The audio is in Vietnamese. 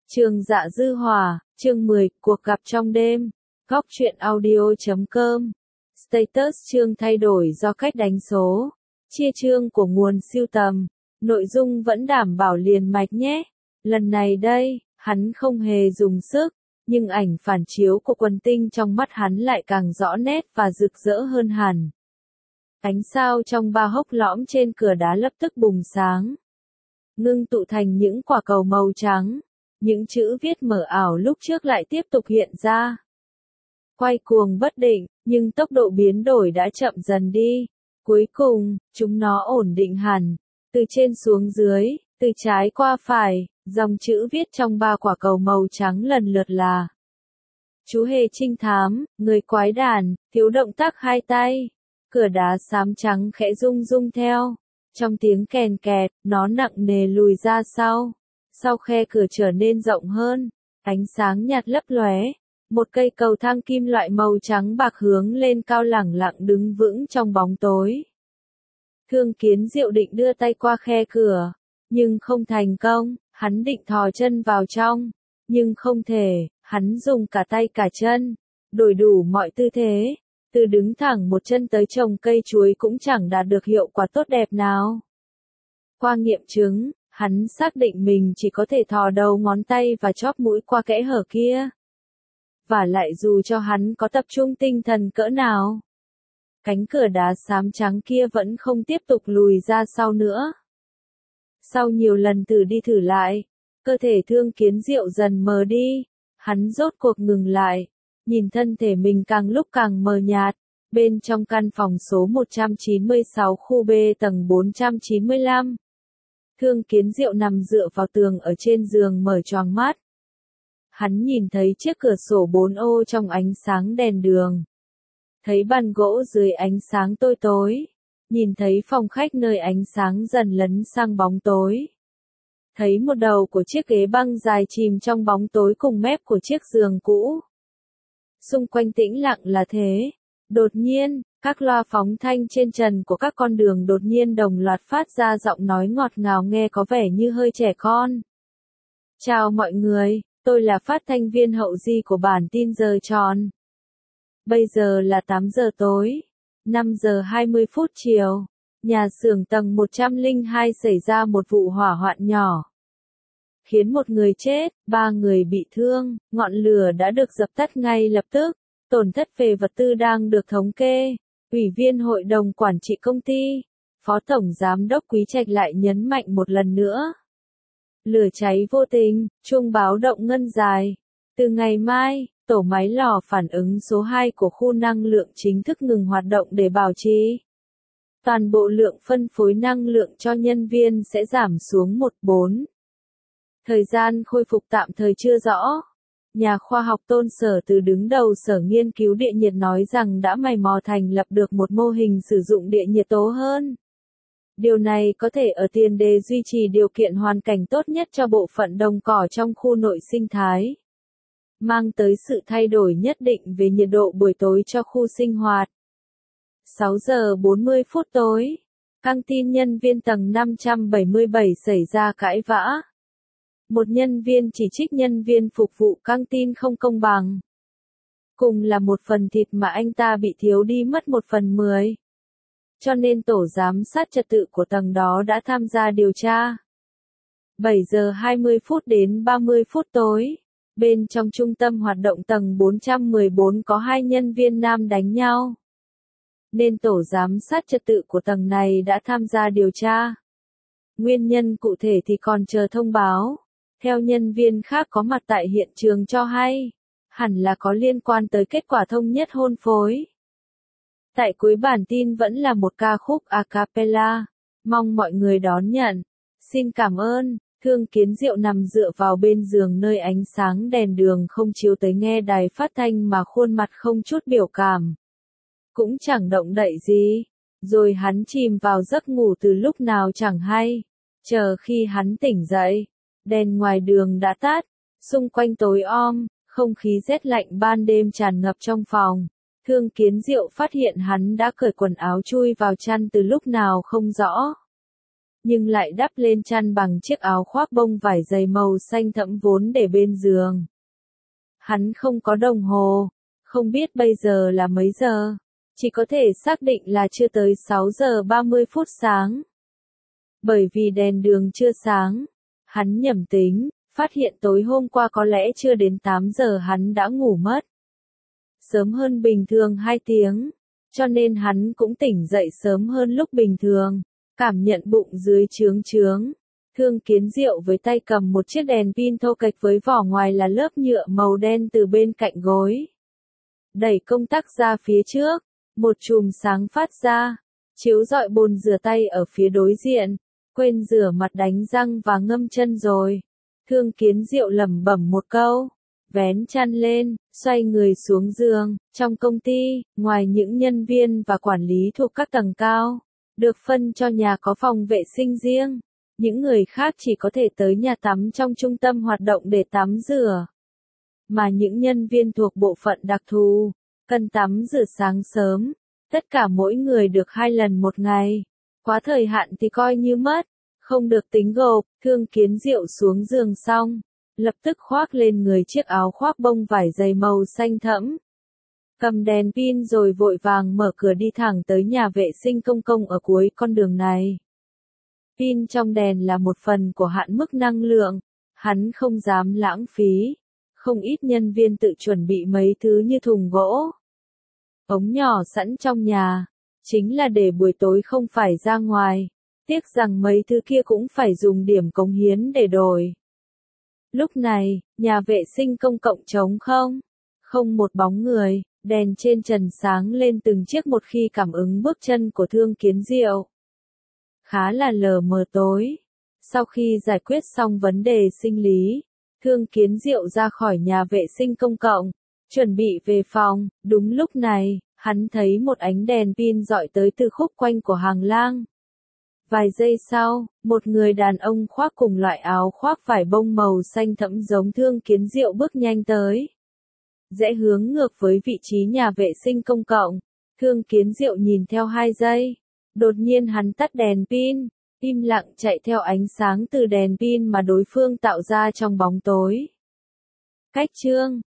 Trường Dạ Dư Hòa, chương 10, cuộc gặp trong đêm. Góc truyện audio.com. Status chương thay đổi do cách đánh số. Chia chương của nguồn siêu tầm. Nội dung vẫn đảm bảo liền mạch nhé. Lần này đây, hắn không hề dùng sức, nhưng ảnh phản chiếu của quần tinh trong mắt hắn lại càng rõ nét và rực rỡ hơn hẳn. Ánh sao trong ba hốc lõm trên cửa đá lập tức bùng sáng, ngưng tụ thành những quả cầu màu trắng. Những chữ viết mờ ảo lúc trước lại tiếp tục hiện ra. Quay cuồng bất định, nhưng tốc độ biến đổi đã chậm dần đi. Cuối cùng, chúng nó ổn định hẳn. Từ trên xuống dưới, từ trái qua phải, dòng chữ viết trong ba quả cầu màu trắng lần lượt là: Chú hề trinh thám, người quái đản, thiếu động tác hai tay. Cửa đá xám trắng khẽ rung rung theo. Trong tiếng kèn kẹt, nó nặng nề lùi ra sau. Sau khe cửa trở nên rộng hơn, ánh sáng nhạt lấp lóe, một cây cầu thang kim loại màu trắng bạc hướng lên cao lẳng lặng đứng vững trong bóng tối. Thương Kiến Diệu định đưa tay qua khe cửa, nhưng không thành công, hắn định thò chân vào trong, nhưng không thể, hắn dùng cả tay cả chân, đổi đủ mọi tư thế, từ đứng thẳng một chân tới trồng cây chuối cũng chẳng đạt được hiệu quả tốt đẹp nào. Qua nghiệm chứng, hắn xác định mình chỉ có thể thò đầu ngón tay và chóp mũi qua kẽ hở kia. Và lại dù cho hắn có tập trung tinh thần cỡ nào, cánh cửa đá xám trắng kia vẫn không tiếp tục lùi ra sau nữa. Sau nhiều lần thử đi thử lại, cơ thể Thương Kiến Diệu dần mờ đi, hắn rốt cuộc ngừng lại, nhìn thân thể mình càng lúc càng mờ nhạt, bên trong căn phòng số 196 khu B tầng 495. Thương Kiến Diệu nằm dựa vào tường ở trên giường mở choàng mắt. Hắn nhìn thấy chiếc cửa sổ 4 ô trong ánh sáng đèn đường. Thấy bàn gỗ dưới ánh sáng tối tối. Nhìn thấy phòng khách nơi ánh sáng dần lấn sang bóng tối. Thấy một đầu của chiếc ghế băng dài chìm trong bóng tối cùng mép của chiếc giường cũ. Xung quanh tĩnh lặng là thế. Đột nhiên, các loa phóng thanh trên trần của các con đường đột nhiên đồng loạt phát ra giọng nói ngọt ngào nghe có vẻ như hơi trẻ con. Chào mọi người, tôi là phát thanh viên hậu di của bản tin giờ tròn. Bây giờ là 8 giờ tối, 5 giờ 20 phút chiều, nhà xưởng tầng 102 xảy ra một vụ hỏa hoạn nhỏ. Khiến một người chết, 3 người bị thương, ngọn lửa đã được dập tắt ngay lập tức. Tổn thất về vật tư đang được thống kê. Ủy viên hội đồng quản trị công ty, Phó Tổng Giám đốc Quý Trạch lại nhấn mạnh một lần nữa. Lửa cháy vô tình, chuông báo động ngân dài. Từ ngày mai, tổ máy lò phản ứng số 2 của khu năng lượng chính thức ngừng hoạt động để bảo trì. Toàn bộ lượng phân phối năng lượng cho nhân viên sẽ giảm xuống 1/4. Thời gian khôi phục tạm thời chưa rõ. Nhà khoa học Tôn Sở Từ đứng đầu Sở Nghiên cứu Địa nhiệt nói rằng đã mày mò thành lập được một mô hình sử dụng địa nhiệt tố hơn. Điều này có thể ở tiền đề duy trì điều kiện hoàn cảnh tốt nhất cho bộ phận đồng cỏ trong khu nội sinh thái. Mang tới sự thay đổi nhất định về nhiệt độ buổi tối cho khu sinh hoạt. 6 giờ 40 phút tối, căng tin nhân viên tầng 577 xảy ra cãi vã. Một nhân viên chỉ trích nhân viên phục vụ căng tin không công bằng. Cùng là một phần thịt mà anh ta bị thiếu đi mất 1/10. Cho nên tổ giám sát trật tự của tầng đó đã tham gia điều tra. 7 giờ 20 phút đến 30 phút tối, bên trong trung tâm hoạt động tầng 414 có 2 nhân viên nam đánh nhau. Nên tổ giám sát trật tự của tầng này đã tham gia điều tra. Nguyên nhân cụ thể thì còn chờ thông báo. Theo nhân viên khác có mặt tại hiện trường cho hay, hẳn là có liên quan tới kết quả thông nhất hôn phối. Tại cuối bản tin vẫn là một ca khúc a cappella, mong mọi người đón nhận. Xin cảm ơn. Thương Kiến Diệu nằm dựa vào bên giường nơi ánh sáng đèn đường không chiếu tới nghe đài phát thanh mà khuôn mặt không chút biểu cảm. Cũng chẳng động đậy gì. Rồi hắn chìm vào giấc ngủ từ lúc nào chẳng hay. Chờ khi hắn tỉnh dậy, đèn ngoài đường đã tắt, xung quanh tối om, không khí rét lạnh ban đêm tràn ngập trong phòng. Thương Kiến Diệu phát hiện hắn đã cởi quần áo chui vào chăn từ lúc nào không rõ. nhưng lại đắp lên chăn bằng chiếc áo khoác bông vải dày màu xanh thẫm vốn để bên giường. Hắn không có đồng hồ, không biết bây giờ là mấy giờ, chỉ có thể xác định là chưa tới 6 giờ 30 phút sáng. Bởi vì đèn đường chưa sáng, hắn nhẩm tính, phát hiện tối hôm qua có lẽ chưa đến 8 giờ hắn đã ngủ mất. Sớm hơn bình thường 2 tiếng, cho nên hắn cũng tỉnh dậy sớm hơn lúc bình thường, cảm nhận bụng dưới trướng trướng. Thương Kiến Diệu với tay cầm một chiếc đèn pin thô kệch với vỏ ngoài là lớp nhựa màu đen từ bên cạnh gối. Đẩy công tắc ra phía trước, một chùm sáng phát ra, chiếu rọi bồn rửa tay ở phía đối diện, quên rửa mặt đánh răng và ngâm chân rồi. Thương Kiến Diệu lẩm bẩm một câu, vén chăn lên, xoay người xuống giường. Trong công ty, ngoài những nhân viên và quản lý thuộc các tầng cao, được phân cho nhà có phòng vệ sinh riêng, những người khác chỉ có thể tới nhà tắm trong trung tâm hoạt động để tắm rửa. Mà những nhân viên thuộc bộ phận đặc thù, cần tắm rửa sáng sớm, tất cả mỗi người được 2 lần một ngày. Quá thời hạn thì coi như mất, không được tính gộp. Thương Kiến Diệu xuống giường xong, lập tức khoác lên người chiếc áo khoác bông vải dày màu xanh thẫm. Cầm đèn pin rồi vội vàng mở cửa đi thẳng tới nhà vệ sinh công cộng ở cuối con đường này. Pin trong đèn là một phần của hạn mức năng lượng, hắn không dám lãng phí. Không ít nhân viên tự chuẩn bị mấy thứ như thùng gỗ, ống nhỏ sẵn trong nhà, chính là để buổi tối không phải ra ngoài. Tiếc rằng mấy thứ kia cũng phải dùng điểm cống hiến để đổi. Lúc này, nhà vệ sinh công cộng trống không, không một bóng người, đèn trên trần sáng lên từng chiếc một khi cảm ứng bước chân của Thương Kiến Diệu. Khá là lờ mờ tối. Sau khi giải quyết xong vấn đề sinh lý, Thương Kiến Diệu ra khỏi nhà vệ sinh công cộng, chuẩn bị về phòng. Đúng lúc này, hắn thấy một ánh đèn pin rọi tới từ khúc quanh của hành lang. Vài giây sau, một người đàn ông khoác cùng loại áo khoác vải bông màu xanh thẫm giống Thương Kiến Diệu bước nhanh tới. Rẽ hướng ngược với vị trí nhà vệ sinh công cộng. Thương Kiến Diệu nhìn theo 2 giây. Đột nhiên hắn tắt đèn pin, im lặng chạy theo ánh sáng từ đèn pin mà đối phương tạo ra trong bóng tối. Cách chương